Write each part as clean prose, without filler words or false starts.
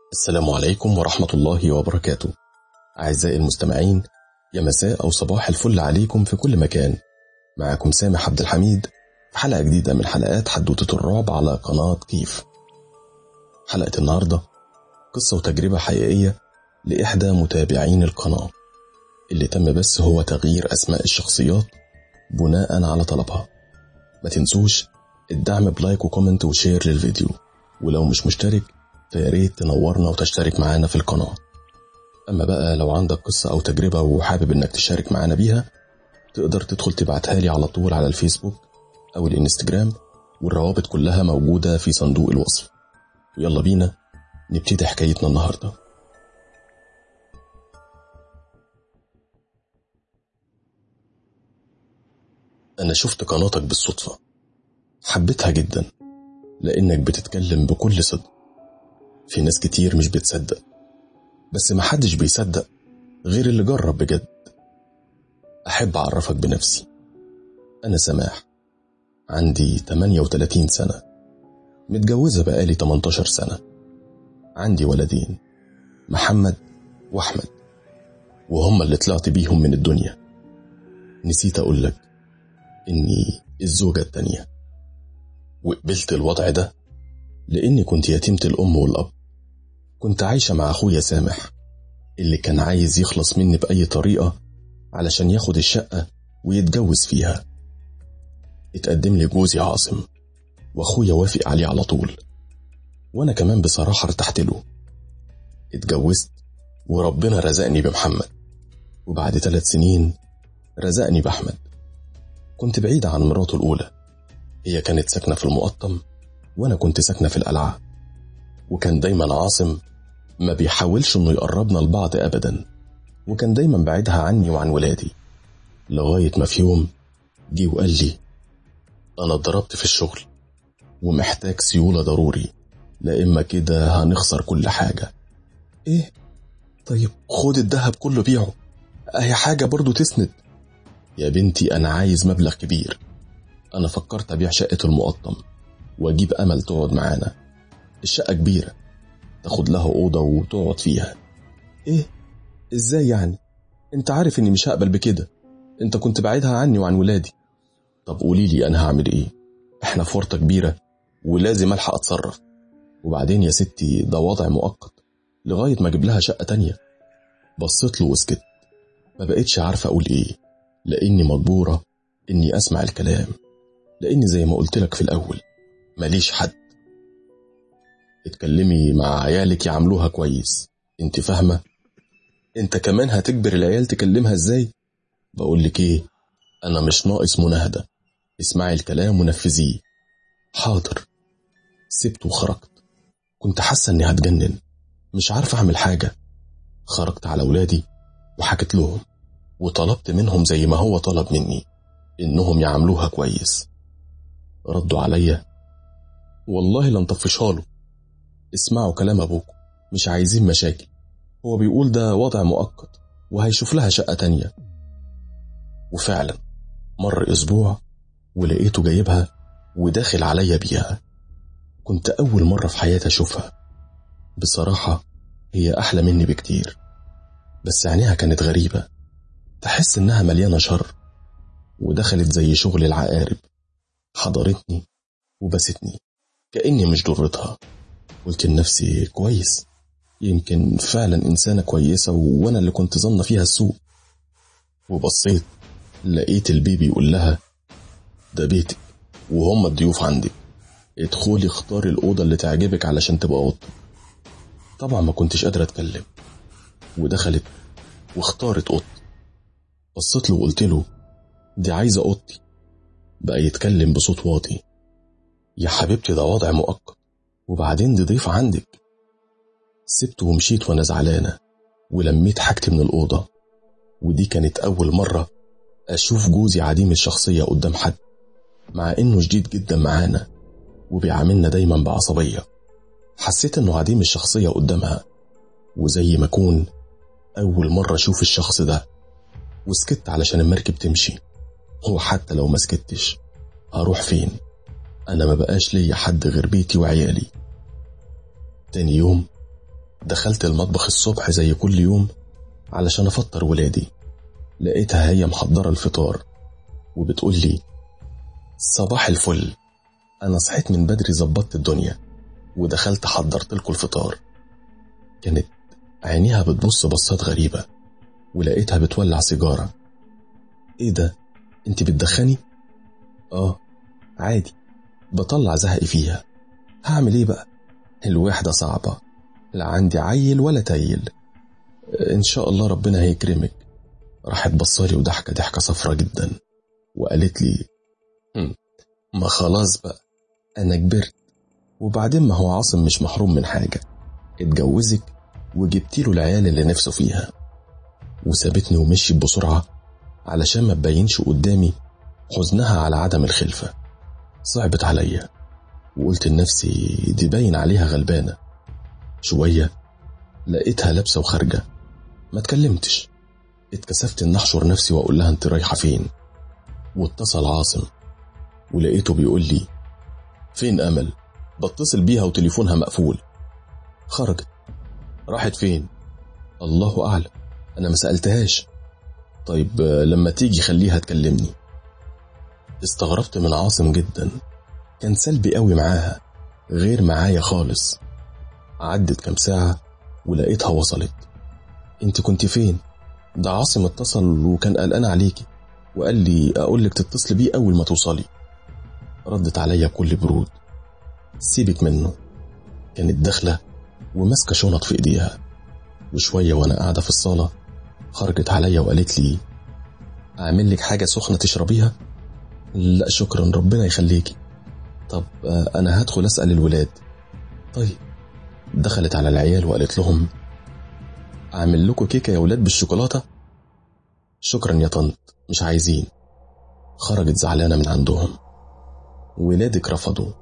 السلام عليكم ورحمة الله وبركاته. أعزائي المستمعين، يا مساء أو صباح الفل عليكم في كل مكان. معكم سامح عبد الحميد في حلقة جديدة من حلقات حدوتة الرعب على قناة كيف. حلقة النهاردة قصة وتجربة حقيقية لإحدى متابعين القناة، اللي تم بس هو تغيير أسماء الشخصيات بناء على طلبها. ما تنسوش الدعم بلايك وكومنت وشير للفيديو، ولو مش مشترك فياريت تنورنا وتشترك معانا في القناة. أما بقى لو عندك قصة أو تجربة وحابب إنك تشارك معانا بيها، تقدر تدخل تبعتها لي على طول على الفيسبوك أو الانستجرام، والروابط كلها موجودة في صندوق الوصف. ويلا بينا نبتدي حكايتنا النهاردة. أنا شفت قناتك بالصدفة، حبيتها جدا لأنك بتتكلم بكل صدق. في ناس كتير مش بتصدق، بس محدش بيصدق غير اللي جرب بجد. أحب أعرفك بنفسي، أنا سماح، عندي 38 سنة، متجوزة بقالي 18 سنة، عندي ولدين محمد وأحمد، وهم اللي طلعت بيهم من الدنيا. نسيت أقولك إني الزوجة التانية، وقبلت الوضع ده لأني كنت يتيمة الأم والأب. كنت عايشة مع أخويا سامح اللي كان عايز يخلص مني بأي طريقة علشان ياخد الشقة ويتجوز فيها. اتقدم لي جوزي عاصم، وأخويا وافق عليه على طول، وأنا كمان بصراحة ارتحت له. اتجوزت وربنا رزقني بمحمد، وبعد 3 سنين رزقني بأحمد. كنت بعيدة عن مراته الأولى، هي كانت ساكنة في المقطم وأنا كنت ساكنة في القلعة. وكان دايما عاصم ما بيحاولش انه يقربنا لبعض ابدا، وكان دايما بعيدها عني وعن ولادي، لغاية ما في يوم جه وقال لي انا اتضربت في الشغل ومحتاج سيولة ضروري، لا اما كده هنخسر كل حاجة. ايه؟ طيب خد الذهب كله بيعه، اي حاجة برضو تسند. يا بنتي انا عايز مبلغ كبير. انا فكرت ابيع شقة المقطم واجيب امل تقعد معانا. الشقة كبيرة، تاخد لها أوضة وتقعد فيها. إيه؟ إزاي يعني؟ أنت عارف إني مش هقبل بكده، أنت كنت بعيدها عني وعن ولادي. طب قوليلي أنا هعمل إيه؟ إحنا في ورطة كبيرة ولازم ألحق أتصرف. وبعدين يا ستي ده وضع مؤقت لغاية ما أجيب لها شقة تانية. بصيت له وسكت، ما بقيتش عارفة أقول إيه، لأني مجبورة إني أسمع الكلام، لأني زي ما قلت لك في الأول ماليش حد. اتكلمي مع عيالك يعملوها كويس، انت فاهمة؟ انت كمان هتجبر العيال تكلمها ازاي؟ بقولك ايه، انا مش ناقص مناهدة، اسمعي الكلام ونفذيه. حاضر. سبت وخرجت، كنت حاسة اني هتجنن، مش عارفة اعمل حاجة. خرجت على ولادي وحكت لهم، وطلبت منهم زي ما هو طلب مني انهم يعملوها كويس. ردوا عليا والله لن طفشها له، اسمعوا كلام أبوكم، مش عايزين مشاكل، هو بيقول ده وضع مؤقت وهيشوف لها شقة تانية. وفعلا مر أسبوع ولقيته جايبها وداخل عليا بيها. كنت أول مرة في حياتي أشوفها. بصراحة هي أحلى مني بكتير، بس عينيها كانت غريبة، تحس إنها مليانة شر. ودخلت زي شغل العقارب، حضرتني وبستني كأني مش ضرتها. قلت لنفسي كويس، يمكن فعلا إنسانة كويسة وأنا اللي كنت ظن فيها السوء. وبصيت لقيت البيبي يقول لها ده بيتك وهم الضيوف عندك، ادخلي اختاري الأوضة اللي تعجبك علشان تبقى أوضتك. طبعا ما كنتش قادرة أتكلم، ودخلت واختارت أوضتي. بصيت له وقلت له دي عايزة أوضتي. بقى يتكلم بصوت واطي، يا حبيبتي ده وضع مؤقت، وبعدين دي ضيف عندك. سبته ومشيت وانا زعلانة، ولميت حاجتي من الأوضة. ودي كانت أول مرة أشوف جوزي عديم الشخصية قدام حد، مع إنه شديد جدا معانا وبيعاملنا دايما بعصبية. حسيت إنه عديم الشخصية قدامها، وزي ما أكون أول مرة أشوف الشخص ده. وسكت علشان المركب تمشي، هو حتى لو ما سكتش هروح فين؟ أنا ما بقاش لي حد غير بيتي وعيالي. تاني يوم دخلت المطبخ الصبح زي كل يوم علشان أفطر ولادي. لقيتها هي محضرة الفطار وبتقول لي: صباح الفل، أنا صحيت من بدري، زبطت الدنيا ودخلت حضرت لكم الفطار. كانت عينيها بتبص بصات غريبة، ولقيتها بتولع سيجارة. إيه ده؟ أنت بتدخني؟ آه عادي، بطلع زهقي فيها، هعمل إيه بقى؟ الوحدة صعبة، لا عندي عيل ولا تايل، إن شاء الله ربنا هيكرمك. راحت بصالي وضحكة ضحكة صفرة جدا وقالت لي: ما خلاص بقى، أنا كبرت، وبعدين ما هو عاصم مش محروم من حاجة، اتجوزك وجبتيله العيال اللي نفسه فيها. وسابتني ومشيت بسرعة علشان ما تبينش قدامي حزنها على عدم الخلفة. صعبت عليا وقلت لنفسي دي باين عليها غلبانة. شوية لقيتها لابسة وخارجة، ما تكلمتش، اتكسفت ان احشر نفسي واقول لها انت رايحة فين. واتصل عاصم ولقيته بيقول لي: فين أمل؟ بتصل بيها وتليفونها مقفول. خرجت. راحت فين؟ الله أعلم، أنا ما سألتهاش. طيب لما تيجي خليها تكلمني. استغربت من عاصم جدا، كان سلبي قوي معاها غير معايا خالص. عدت كام ساعة ولقيتها وصلت. انت كنت فين؟ ده عاصم اتصل وكان قلقان عليكي وقال لي أقولك تتصل بيه أول ما توصلي. ردت عليا بكل برود: سيبك منه. كانت داخلة وماسكة شنط في ايديها. وشوية وانا قاعدة في الصالة خرجت عليا وقالت لي: اعمل لك حاجة سخنة تشربيها؟ لا شكرا، ربنا يخليكي. طب انا هدخل اسأل الولاد. طيب. دخلت على العيال وقالت لهم: اعمل لكم كيكة يا ولاد بالشوكولاتة؟ شكرا يا طنط، مش عايزين. خرجت زعلانة من عندهم. ولادك رفضوا؟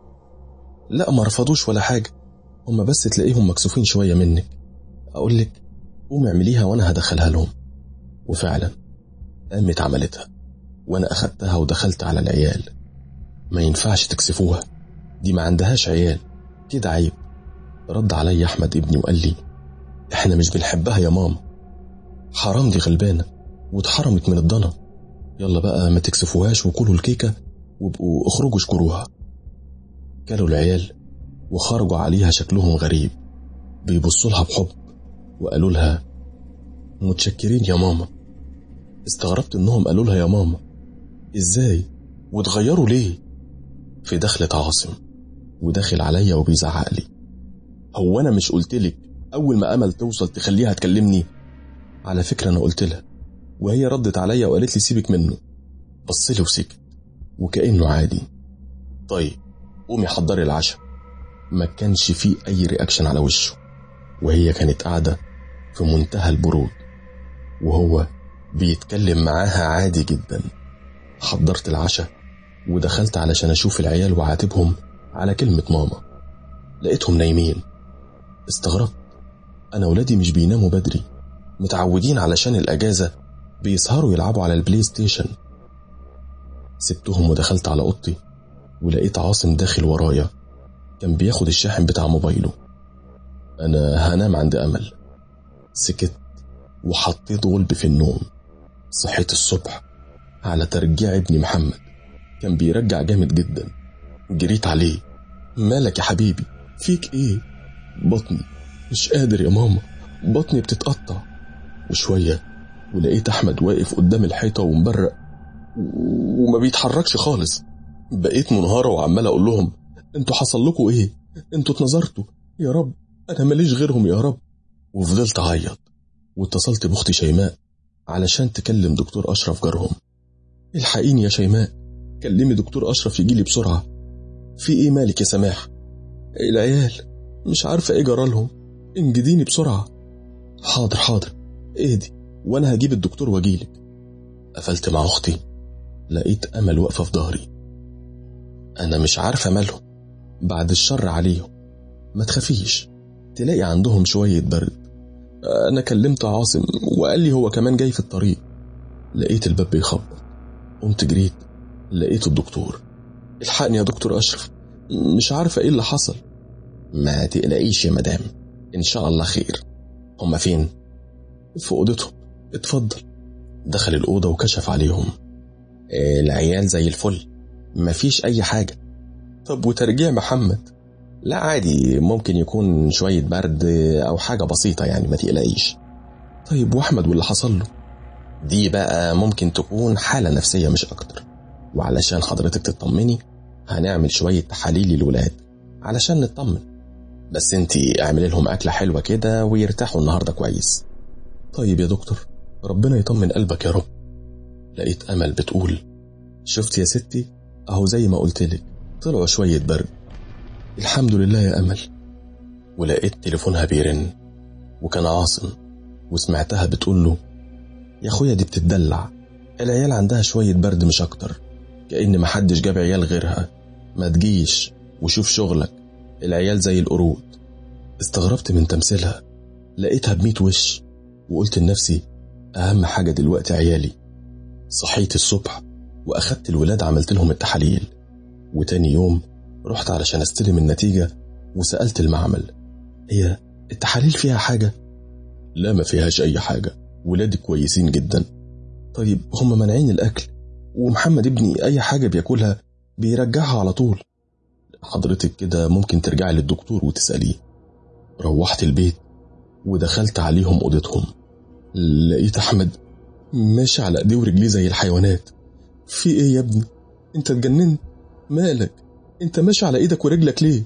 لا ما رفضوش ولا حاجة، هم بس تلاقيهم مكسوفين شوية منك. أقول لك قومي اعمليها وأنا هدخلها لهم. وفعلا قامت عملتها وأنا أخدتها ودخلت على العيال. ما ينفعش تكسفوها، دي ما عندهاش عيال، كده عيب. رد علي أحمد ابني وقال لي: احنا مش بنحبها يا ماما، حرام دي غلبانة واتحرمت من الضنا. يلا بقى ما تكسفوهاش وكلوا الكيكة وبقوا اخرجوا اشكروها. كلوا العيال وخرجوا عليها شكلهم غريب، بيبصوا لها بحب وقالوا لها: متشكرين يا ماما. استغربت انهم قالوا لها يا ماما، ازاي وتغيروا ليه؟ في دخلة عاصم وداخل عليا وبيزعق لي: هو انا مش قلتلك اول ما امل توصل تخليها تكلمني؟ على فكرة انا قلت لها، وهي ردت عليا وقالت لي سيبك منه. بصلي وسكت وكأنه عادي. طيب قومي حضري العشاء. ما كانش فيه اي رياكشن على وشه، وهي كانت قاعدة في منتهى البرود وهو بيتكلم معاها عادي جدا. حضرت العشاء ودخلت علشان اشوف العيال وعاتبهم على كلمة ماما. لقيتهم نايمين. استغربت، انا ولادي مش بيناموا بدري، متعودين علشان الاجازة بيسهروا يلعبوا على البلاي ستيشن. سبتهم ودخلت على اوضتي ولقيت عاصم داخل ورايا، كان بياخد الشاحن بتاع موبايله. انا هنام عند امل. سكت وحطيت غلب في النوم. صحيت الصبح على ترجيع ابني محمد، كان بيرجع جامد جدا. جريت عليه: مالك يا حبيبي، فيك ايه؟ بطني مش قادر يا ماما، بطني بتتقطع. وشوية ولقيت احمد واقف قدام الحيطة ومبرق وما بيتحركش خالص. بقيت منهارة وعمال اقول لهم: انتوا حصل لكم ايه؟ انتوا اتنظرتوا؟ يا رب انا ماليش غيرهم يا رب. وفضلت اعيط واتصلت باختي شيماء علشان تكلم دكتور اشرف جارهم. الحقيني يا شيماء، كلمي دكتور اشرف يجيلي بسرعة. في ايه مالك يا سماح؟ العيال مش عارفة ايه جرالهم، انجديني بسرعة. حاضر حاضر، اهدي وانا هجيب الدكتور واجيلك. قفلت مع اختي، لقيت امل واقفة في ظهري. انا مش عارفة مالهم، بعد الشر عليهم، ما تخافيش، تلاقي عندهم شوية برد. انا كلمت عاصم وقال لي هو كمان جاي في الطريق. لقيت الباب بيخبط، قمت جريت لقيت الدكتور. الحقني يا دكتور اشرف، مش عارفة ايه اللي حصل. ما تقلقيش يا مدام، إن شاء الله خير. هما فين؟ في أوضتهم. اتفضل. دخل الأوضة وكشف عليهم. العيال زي الفل، مفيش أي حاجة. طب وترجيع محمد؟ لا عادي، ممكن يكون شوية برد أو حاجة بسيطة يعني، ما تقلقيش. طيب وأحمد واللي حصل له؟ دي بقى ممكن تكون حالة نفسية مش أكتر، وعلشان حضرتك تطمني هنعمل شوية تحاليل للولاد علشان نطمن، بس انتي اعملي لهم أكلة حلوة كده ويرتاحوا النهاردة كويس. طيب يا دكتور، ربنا يطمن قلبك يا رب. لقيت أمل بتقول: شفت يا ستي، أهو زي ما قلتلك طلعوا شوية برد. الحمد لله يا أمل. ولقيت تليفونها بيرن، وكان عاصم، وسمعتها بتقول له: يا أخويا دي بتتدلع، العيال عندها شوية برد مش أكتر، كأن محدش جاب عيال غيرها، ما تجيش وشوف شغلك، العيال زي القرود. استغربت من تمثيلها، لقيتها ب100 وش، وقلت لنفسي أهم حاجة دلوقتي عيالي. صحيت الصبح وأخدت الولاد عملت لهم التحاليل، وتاني يوم رحت علشان استلم النتيجة وسألت المعمل: هي التحاليل فيها حاجة؟ لا ما فيهاش أي حاجة، ولادي كويسين جدا. طيب هم منعين الأكل، ومحمد ابني أي حاجة بياكلها بيرجعها على طول. حضرتك كده ممكن ترجعي للدكتور وتسأليه. روحت البيت ودخلت عليهم أوضتهم، لقيت أحمد ماشي على ايديه ورجليه زي الحيوانات. في ايه يا ابني؟ انت اتجننت؟ مالك؟ انت ماشي على ايدك ورجلك ليه؟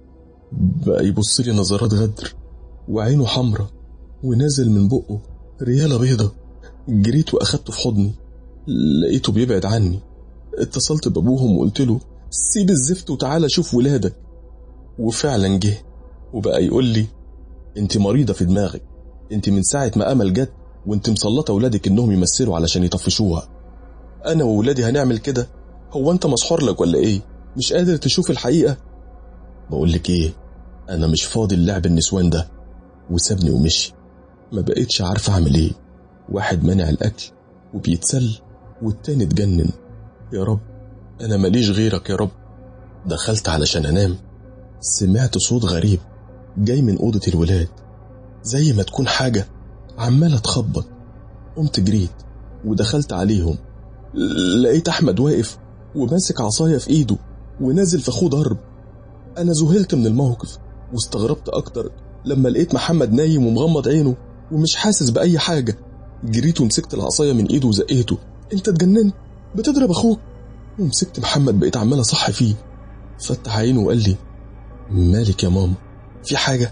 بقى يبص لي نظرات غدر، وعينه حمرة، ونازل من بقه ريالة بيضة. جريت واخدته في حضني، لقيته بيبعد عني. اتصلت بابوهم وقلت له: سيب الزفت وتعالى شوف ولادك. وفعلا جه، وبقى يقول لي: انت مريضة في دماغك، انت من ساعة ما أمل جت وانت مسلطة ولادك انهم يمثلوا علشان يطفشوها. انا وولادي هنعمل كده؟ هو انت مسحور لك ولا ايه؟ مش قادر تشوف الحقيقة؟ بقولك ايه، انا مش فاضي اللعب النسوان ده. وسابني ومشي. ما بقيتش عارف اعمل ايه، واحد منع الاكل وبيتسل، والتاني اتجنن. يا رب انا ماليش غيرك يا رب. دخلت علشان انام، سمعت صوت غريب جاي من اوضة الولاد، زي ما تكون حاجة عمالة تخبط. قمت جريت ودخلت عليهم، لقيت أحمد واقف وماسك عصاية في إيده ونازل في أخوه ضرب. أنا ذهلت من الموقف، واستغربت أكتر لما لقيت محمد نايم ومغمض عينه ومش حاسس بأي حاجة. جريت ومسكت العصاية من إيده وزقيته: أنت اتجننت؟ بتضرب أخوك؟ ومسكت محمد بقيت عمال أصح فيه. فتح عينه وقال لي: مالك يا ماما؟ في حاجة؟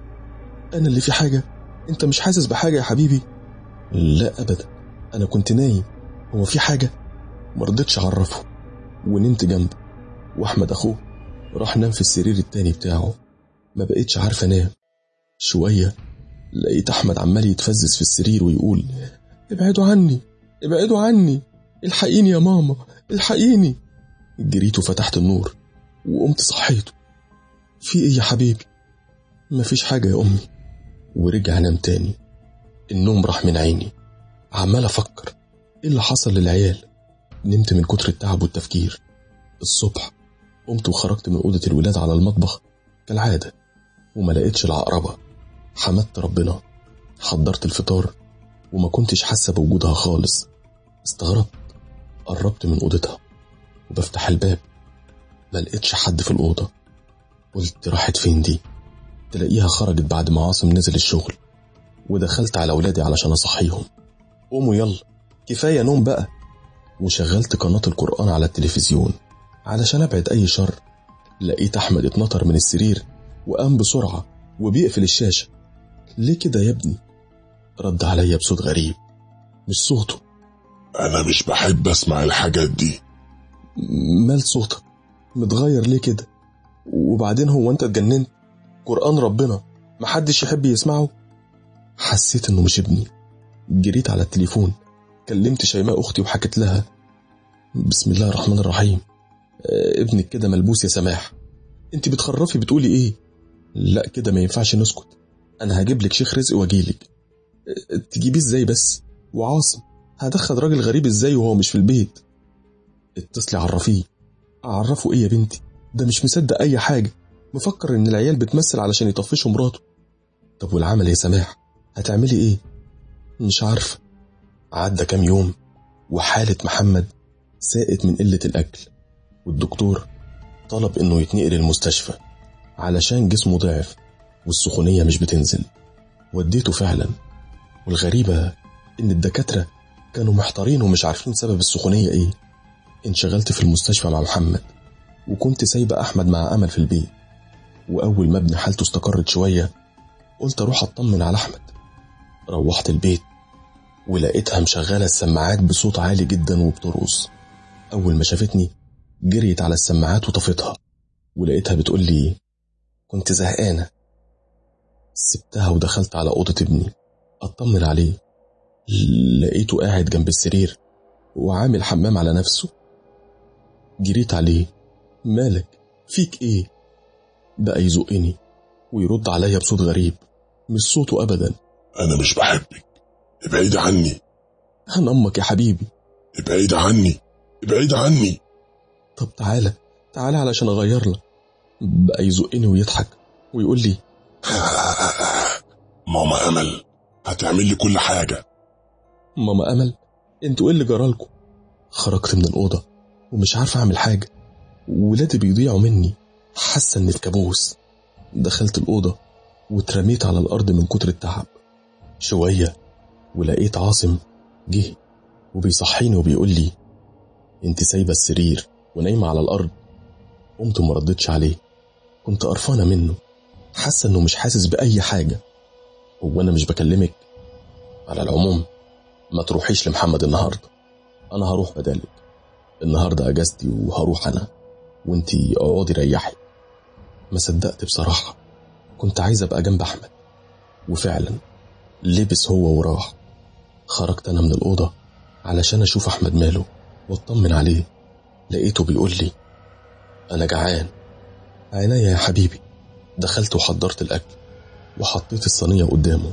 أنا اللي في حاجة؟ أنت مش حاسس بحاجة يا حبيبي؟ لا أبدا، أنا كنت نايم. هو في حاجة؟ مرضتش أعرفه ونمت جنبه، وأحمد أخوه راح نام في السرير التاني بتاعه. ما بقيتش عارف أنام. شوية لقيت أحمد عمال يتفزز في السرير ويقول: ابعدوا عني، ابعدوا عني، الحقيني يا ماما، الحقيني. جريت وفتحت النور وقمت صحيته. في إيه يا حبيبي؟ مفيش حاجة يا أمي. ورجع نام تاني. النوم راح من عيني، عمال أفكر إيه اللي حصل للعيال. نمت من كتر التعب والتفكير. الصبح قمت وخرجت من أوضة الولاد على المطبخ كالعادة، وما لقيتش العقربة. حمدت ربنا، حضرت الفطار وما كنتش حاسة بوجودها خالص. استغربت، قربت من أوضتها وبفتح الباب، ما لقيتش حد في الأوضة. قلت راحت فين دي؟ تلاقيها خرجت بعد ما عاصم نزل الشغل. ودخلت على أولادي علشان أصحيهم: قوموا يلا، كفاية نوم بقى. وشغلت قناة القرآن على التلفزيون علشان أبعد أي شر. لقيت أحمد اتنطر من السرير وقام بسرعة وبيقفل الشاشة. ليه كده يا ابني؟ رد عليا بصوت غريب، مش صوته. أنا مش بحب أسمع الحاجات دي. مال صوتك متغير ليه كده؟ وبعدين هو أنت اتجننت؟ قرآن ربنا محدش يحب يسمعه؟ حسيت إنه مش ابني. جريت على التليفون، كلمت شيماء أختي وحكت لها: بسم الله الرحمن الرحيم، ابنك كده ملبوس يا سماح. انت بتخرفي بتقولي ايه؟ لا كده ما ينفعش نسكت، انا هجيب لك شيخ رزق واجيلك. تجيبيه ازاي بس؟ وعاصم هدخل راجل غريب ازاي وهو مش في البيت؟ اتصلي عرفيه. اعرفه ايه يا بنتي؟ ده مش مصدق اي حاجة، مفكر ان العيال بتمثل علشان يطفشوا مراته. طب والعمل يا سماح هتعملي ايه؟ مش عارفة. عدى كام يوم وحالة محمد ساءت من قلة الأكل، والدكتور طلب انه يتنقل المستشفى علشان جسمه ضعف والسخونية مش بتنزل. وديته فعلا، والغريبة ان الدكاترة كانوا محتارين ومش عارفين سبب السخونية ايه. انشغلت في المستشفى مع محمد، وكنت سايبة أحمد مع أمل في البيت. وأول ما ابن حالته استقرت شوية قلت أروح أطمن على أحمد. روحت البيت ولقيتها مشغلة السماعات بصوت عالي جدا وبترقص. أول ما شافتني جريت على السماعات وطفتها، ولقيتها بتقول لي كنت زهقانة. سبتها ودخلت على أوضة ابني أطمن عليه. لقيته قاعد جنب السرير وعامل حمام على نفسه. جريت عليه، مالك؟ فيك ايه؟ بقى يزقني ويرد عليا بصوت غريب مش صوته أبدا. أنا مش بحبك، ابعد عني. أنا أمك يا حبيبي. ابعد عني، ابعد عني. طب تعالى علشان أغير لك. بقى يزقني ويضحك ويقول لي ماما أمل هتعمل لي كل حاجة. ماما أمل؟ انتوا ايه اللي جرالكم؟ خرجت من الأوضة ومش عارف أعمل حاجة، ولادي بيضيعوا مني، حاسة إني في كابوس. دخلت الأوضة واترميت على الأرض من كتر التعب. شوية ولقيت عاصم جه وبيصحيني وبيقول لي انت سايبة السرير ونايمة على الأرض. قمت ومردتش عليه، كنت قرفانة منه، حاسة إنه مش حاسس بأي حاجة. هو أنا مش بكلمك؟ على العموم ما تروحيش لمحمد النهاردة، أنا هروح بدالك. النهاردة أجازتي وهروح أنا، وانتي اقعدي ريحي. ما صدقت بصراحة، كنت عايز أبقى جنب أحمد. وفعلا لبس هو وراح. خرجت أنا من الأوضة علشان أشوف أحمد ماله واطمن عليه. لقيته بيقول لي أنا جعان. عينيا يا حبيبي. دخلت وحضرت الأكل وحطيت الصينية قدامه.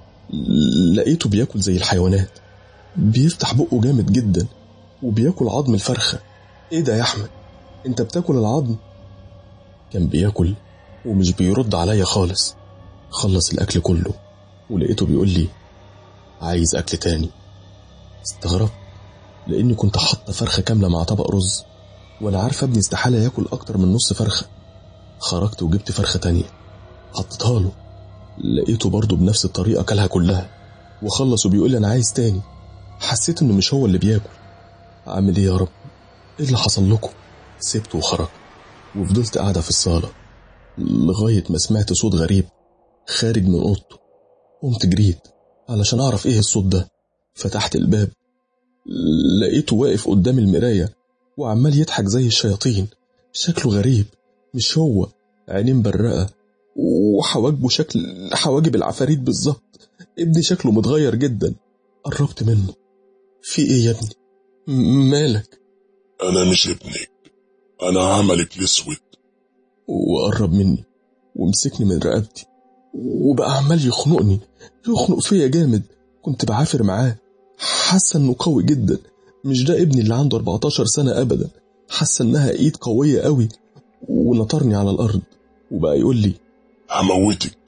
لقيته بياكل زي الحيوانات، بيفتح بقه جامد جدا وبياكل عظم الفرخة. ايه ده يا أحمد، انت بتاكل العظم؟ كان بياكل ومش بيرد عليا خالص. خلص الأكل كله ولقيته بيقول لي عايز أكل تاني. استغربت لأني كنت حاطة فرخة كاملة مع طبق رز، وأنا عارفة ابني استحالة ياكل أكتر من نص فرخة. خرجت وجبت فرخة تانية حطيتها له. لقيته برضه بنفس الطريقة كلها كلها وخلص وبيقول لي أنا عايز تاني. حسيت إنه مش هو اللي بياكل. أعمل إيه يا رب؟ إيه اللي حصل لكم؟ سبته وخرجت وفضلت قاعدة في الصالة لغاية ما سمعت صوت غريب خارج من أوضته. قمت جريت علشان أعرف إيه الصوت ده. فتحت الباب لقيته واقف قدام المراية وعمال يضحك زي الشياطين. شكله غريب، مش هو. عينين مبرقة وحواجبه شكل حواجب العفاريت بالظبط. ابني شكله متغير جدا. قربت منه. في إيه يا ابني؟ مالك؟ أنا مش ابنك، أنا عملك الأسود. وقرب مني ومسكني من رقبتي وبقى عمال يخنق فيا جامد. كنت بعافر معاه، حاسة انه قوي جدا. مش ده ابني اللي عنده 14 سنة ابدا. حاسة انها ايد قوية قوي. ونطرني على الارض وبقى يقول لي هموتك،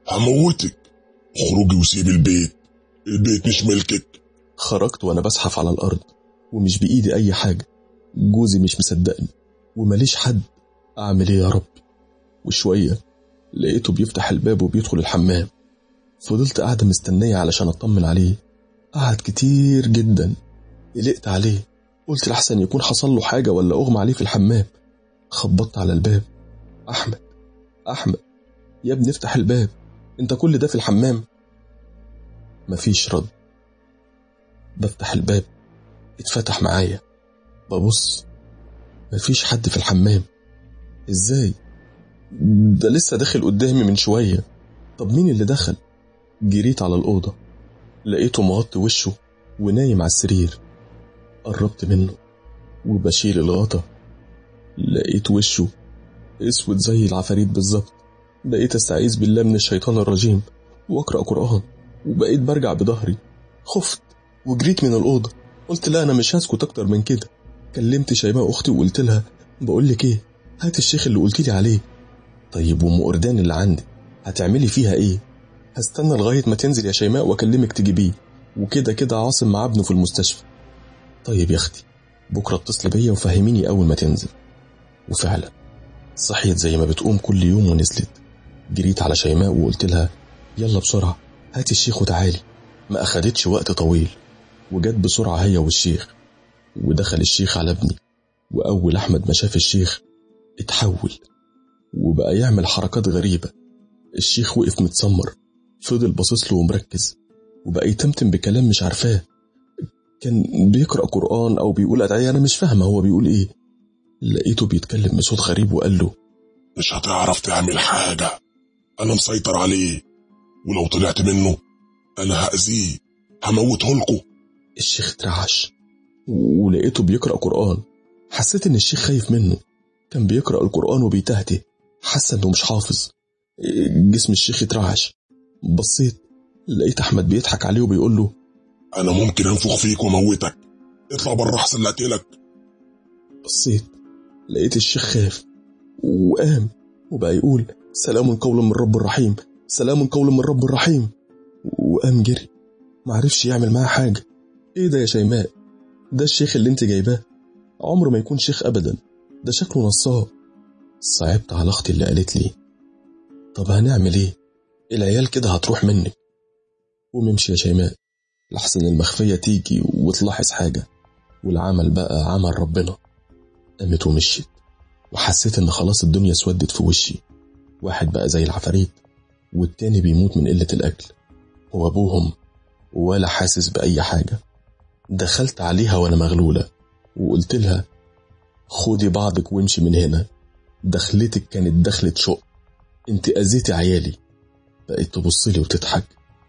اخرجي وسيب البيت مش ملكك. خرجت وانا بزحف على الارض ومش بايدي اي حاجة. جوزي مش مصدقني وماليش حد. اعمل ايه يا رب؟ وشوية لقيته بيفتح الباب وبيدخل الحمام. فضلت قاعدة مستنية علشان اطمن عليه. قعد كتير جدا. قلقت عليه، قلت لحسن يكون حصل له حاجة ولا اغمى عليه في الحمام. خبطت على الباب. احمد يا ابني افتح الباب، انت كل ده في الحمام؟ مفيش رد. بفتح الباب اتفتح معايا. ببص مفيش حد في الحمام. ازاي؟ ده لسه داخل قدامي من شوية. طب مين اللي دخل؟ جريت على الأوضة لقيته مغطي وشه ونايم على السرير. قربت منه وبشيل الغطا. لقيت وشه اسود زي العفاريت بالظبط. بقيت استعيذ بالله من الشيطان الرجيم واقرأ قرآن، وبقيت برجع بظهري. خفت وجريت من الأوضة. قلت لا، أنا مش هسكت أكتر من كده. كلمت شيماء أختي وقلت لها بقولك إيه، هات الشيخ اللي قلت لي عليه. طيب وأم أردان اللي عندي هتعملي فيها إيه؟ هستنى لغاية ما تنزل يا شيماء واكلمك تجيبيه، وكده كده عاصم مع ابنه في المستشفى. طيب يا اختي، بكرة اتصل بيا وفهميني اول ما تنزل. وفعلا صحيت زي ما بتقوم كل يوم ونزلت. جريت على شيماء وقلت لها يلا بسرعة هاتي الشيخ وتعالي. ما أخدتش وقت طويل وجت بسرعة هي والشيخ، ودخل الشيخ على ابني. وأول أحمد ما شاف الشيخ اتحول وبقى يعمل حركات غريبة. الشيخ وقف متسمر، فضل باصص له ومركز، وبقى يتمتم بكلام مش عارفاه. كان بيقرأ قرآن أو بيقول أدعية، أنا مش فاهمة هو بيقول إيه. لقيته بيتكلم بصوت غريب وقال له مش هتعرف تعمل حاجة، أنا مسيطر عليه، ولو طلعت منه أنا هأذيه، هموته لكم. الشيخ اترعش ولقيته بيقرأ قرآن. حسيت إن الشيخ خايف منه، كان بيقرأ القرآن وبيتهته، حس إنه مش حافظ. جسم الشيخ اترعش. بصيت لقيت أحمد بيضحك عليه وبيقول له أنا ممكن أنفخ فيك وموتك، اطلع بره أحسن لا أقتلك. بصيت لقيت الشيخ خاف وقام وبقى يقول سلام قولا من رب الرحيم، سلام قولا من رب الرحيم، وقام جري. معرفش يعمل معاه حاجة. ايه ده يا شيماء؟ ده الشيخ اللي انت جايباه عمره ما يكون شيخ أبدا، ده شكله نصاب. صعبت على أختي اللي قالت لي طب هنعمل ايه؟ العيال كده هتروح منك. وممشي يا شيماء لحسن المخفية تيجي وتلاحظ حاجة، والعمل بقى عمل ربنا. قامت ومشيت وحسيت ان خلاص الدنيا اسودت في وشي. واحد بقى زي العفاريت والتاني بيموت من قلة الأكل، وابوهم ولا حاسس بأي حاجة. دخلت عليها وانا مغلولة وقلت لها خدي بعضك وامشي من هنا، دخلتك كانت دخلة شق، انت اذيتي عيالي. بقيت تبصلي وتضحك.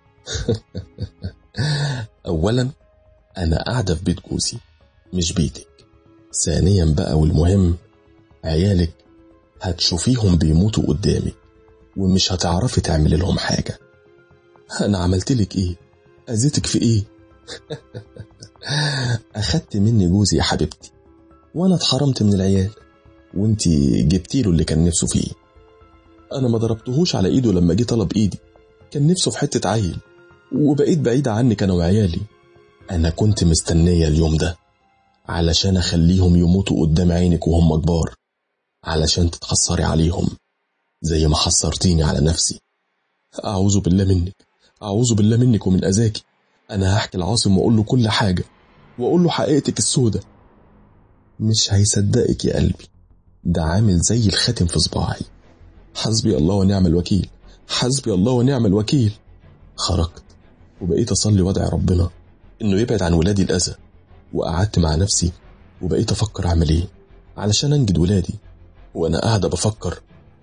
اولا انا قاعدة في بيت جوزي مش بيتك. ثانيا بقى والمهم، عيالك هتشوفيهم بيموتوا قدامك ومش هتعرفي تعملي لهم حاجة. انا عملتلك ايه؟ اذيتك في ايه؟ اخدت مني جوزي يا حبيبتي، وانا اتحرمت من العيال وانتي جبتيله اللي كان نفسه فيه. انا ما ضربتهوش على ايده لما جه طلب ايدي، كان نفسه في حتة عيل، وبقيت بعيدة عنك انا وعيالي. انا كنت مستنية اليوم ده علشان اخليهم يموتوا قدام عينك وهم كبار، علشان تتحسري عليهم زي ما حسرتيني على نفسي. اعوذ بالله منك، اعوذ بالله منك ومن اذاكي. انا هحكي لعاصم واقول له كل حاجة، واقول له حقيقتك السودة. مش هيصدقك يا قلبي، ده عامل زي الخاتم في صباعي. حسبي الله ونعم الوكيل، حسبي الله ونعم الوكيل. خرجت وبقيت أصلي وادعي ربنا إنه يبعد عن ولادي الأذى. وقعدت مع نفسي وبقيت أفكر أعمل إيه علشان أنجد ولادي. وأنا قاعدة بفكر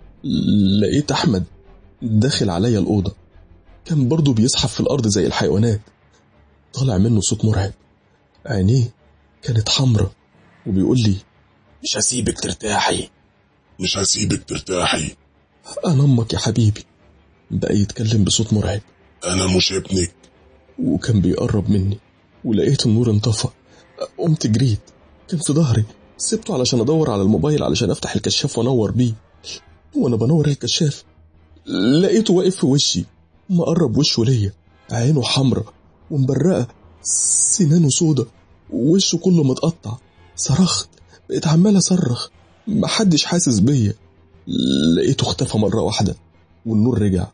لقيت أحمد داخل عليا الأوضة، كان برضو بيزحف في الأرض زي الحيوانات. طالع منه صوت مرعب، عينيه كانت حمرة، وبيقول لي مش هسيبك ترتاحي، مش هسيبك ترتاحي. أنا أمك يا حبيبي. بقى يتكلم بصوت مرعب. أنا مش ابنك. وكان بيقرب مني ولقيت النور انطفى. قمت جريت، كان في ظهري، سبته علشان أدور على الموبايل علشان أفتح الكشاف وأنور بيه. وأنا بنور الكشاف لقيته واقف في وشي، مقرب وشه ليا، عينه حمرة ومبرقة، سنانه سودة، ووشه كله متقطع. صرخت، بقيت عمال أصرخ، محدش حاسس بيا. لقيته اختفى مرة واحدة والنور رجع.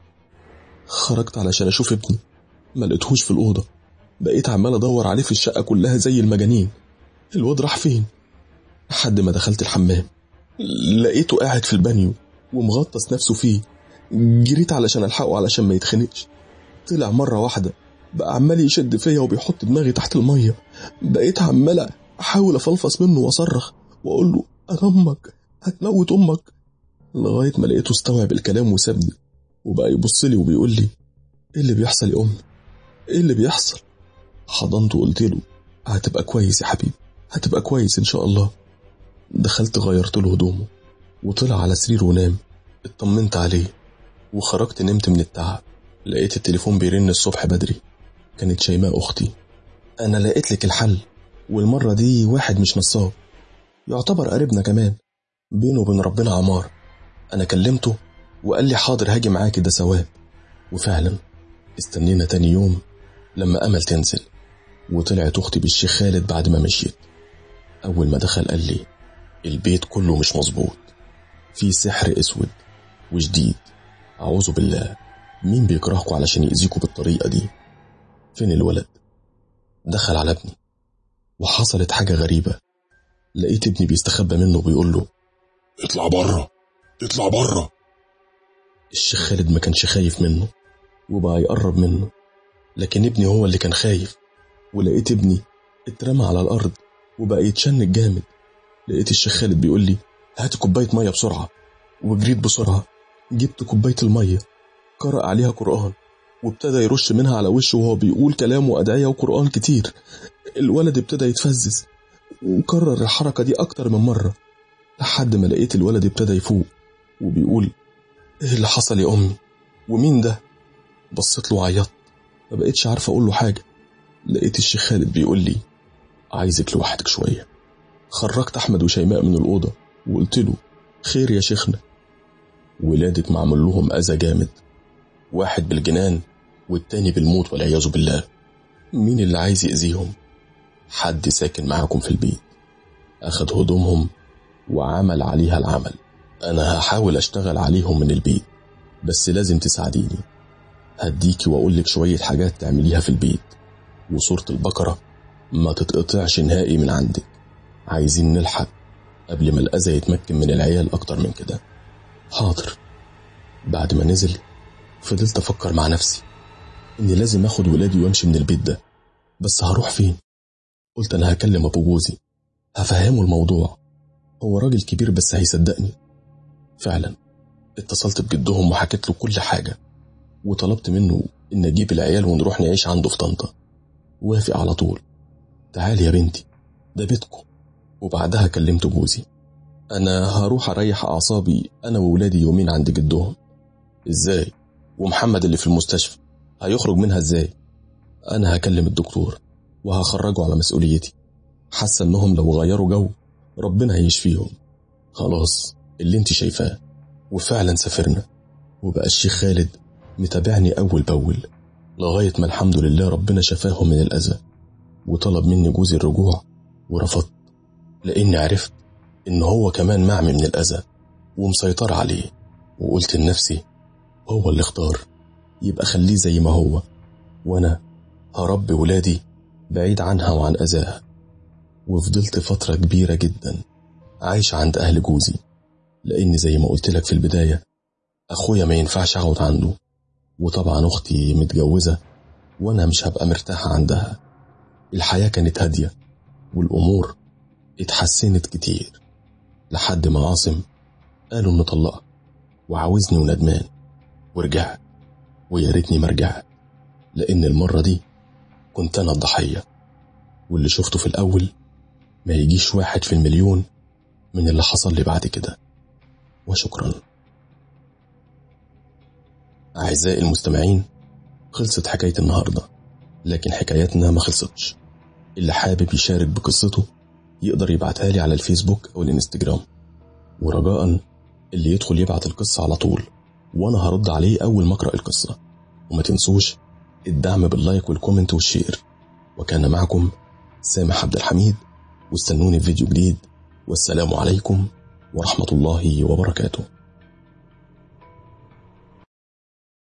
خرجت علشان أشوف ابني، ما لقيتهوش في الأوضة. بقيت عمال أدور عليه في الشقة كلها زي المجانين. الواد راح فين؟ لحد ما دخلت الحمام لقيته قاعد في البانيو ومغطس نفسه فيه. جريت علشان ألحقه علشان ما يتخنقش. طلع مرة واحدة بقى عمال يشد فيا وبيحط دماغي تحت المية. بقيت عمال أحاول أفلفص منه وأصرخ وأقول له أنا أمك، هتموت أمك، لغاية ما لقيته استوعب الكلام وسابني وبقى يبص لي وبيقول لي إيه اللي بيحصل يا أم؟ إيه اللي بيحصل؟ حضنته وقلت له هتبقى كويس يا حبيبي، هتبقى كويس إن شاء الله. دخلت غيرت له هدومه وطلع على سريره ونام. اطمنت عليه وخرجت نمت من التعب. لقيت التليفون بيرن الصبح بدري، كانت شيماء أختي. أنا لقيت لك الحل، والمرة دي واحد مش نصاب، يعتبر قريبنا كمان، بينه وبين ربنا عمار. أنا كلمته وقال لي حاضر هاجي معاكي، ده ثواب. وفعلا استنينا تاني يوم لما أمل تنزل، وطلعت أختي بالشيخ خالد بعد ما مشيت. أول ما دخل قال لي البيت كله مش مظبوط، في سحر أسود وجديد، أعوذ بالله، مين بيكرهكوا علشان يأذيكوا بالطريقة دي؟ فين الولد؟ دخل على ابني وحصلت حاجة غريبة، لقيت ابني بيستخبى منه وبيقول له اطلع بره، اطلع بره. الشيخ خالد ما كانش خايف منه وبقى يقرب منه، لكن ابني هو اللي كان خايف. ولقيت ابني اترمى على الأرض وبقى يتشنج جامد. لقيت الشيخ خالد بيقول لي هات كوباية مية بسرعة، وجريت بسرعة جبت كوباية المية، قرأ عليها قرآن وابتدى يرش منها على وشه وهو بيقول كلام وأدعية وقرآن كتير. الولد ابتدى يتفزز وكرر الحركة دي أكتر من مرة لحد ما لقيت الولد ابتدى يفوق وبيقول ايه اللي حصل يا أمي ومين ده؟ بصيت له وعيطت، ما بقيتش عارفة أقول له حاجة. لقيت الشيخ خالد بيقول لي عايزك لوحدك شوية. خرجت أحمد وشيماء من الأوضة وقلت له خير يا شيخنا؟ ولادك معمل لهم أذى جامد، واحد بالجنان والتاني بالموت والعياذ بالله. مين اللي عايز يأذيهم؟ حد ساكن معاكم في البيت أخد هدومهم وعمل عليها العمل. أنا هحاول أشتغل عليهم من البيت، بس لازم تساعديني. هديكي وأقولك شوية حاجات تعمليها في البيت، وصورة البقرة ما تتقطعش نهائي من عندك. عايزين نلحق قبل ما الأذى يتمكن من العيال أكتر من كده. حاضر. بعد ما نزل فضلت أفكر مع نفسي إني لازم أخد ولادي وأمشي من البيت ده، بس هروح فين؟ قلت أنا هكلم أبو جوزي هفهمه الموضوع، هو راجل كبير بس هيصدقني. فعلا اتصلت بجدهم وحكيت له كل حاجة، وطلبت منه إن أجيب العيال ونروح نعيش عنده في طنطا. وافق على طول. تعالي يا بنتي ده بيتكم. وبعدها كلمت جوزي، أنا هروح أريح أعصابي أنا وولادي يومين عند جدهم. إزاي؟ ومحمد اللي في المستشفى هيخرج منها إزاي؟ أنا هكلم الدكتور وهخرجه على مسؤوليتي. حاسة إنهم لو غيروا جو ربنا هيشفيهم. خلاص اللي انت شايفاه. وفعلا سافرنا، وبقى الشيخ خالد متابعني أول بأول لغاية ما الحمد لله ربنا شفاهم من الأذى. وطلب مني جوزي الرجوع ورفضت، لأني عرفت إن هو كمان معمي من الأذى ومسيطر عليه. وقلت لنفسي هو اللي اختار، يبقى خليه زي ما هو، وأنا هربي ولادي بعيد عنها وعن أذاها. وفضلت فترة كبيرة جدا عايش عند أهل جوزي، لأن زي ما قلت لك في البداية أخويا ما ينفعش أقعد عنده، وطبعا أختي متجوزة وأنا مش هبقى مرتاحة عندها. الحياة كانت هادية والأمور اتحسنت كتير لحد ما عاصم قالوا إنه طلقها وعاوزني وندمان، ورجعت. ويا ريتني ما رجعت، لأن المرة دي كنت أنا الضحية، واللي شفته في الأول ما يجيش 1 في المليون من اللي حصل لي بعد كده. وشكرا. أعزائي المستمعين، خلصت حكاية النهاردة، لكن حكايتنا ما خلصتش. اللي حابب يشارك بقصته يقدر يبعتها لي على الفيسبوك أو الانستجرام، ورجاء اللي يدخل يبعت القصة على طول وأنا هرد عليه أول ما أقرأ القصة. وما تنسوش الدعم باللايك والكومنت والشير. وكان معكم سامح عبد الحميد، واستنوني في فيديو جديد، والسلام عليكم ورحمة الله وبركاته.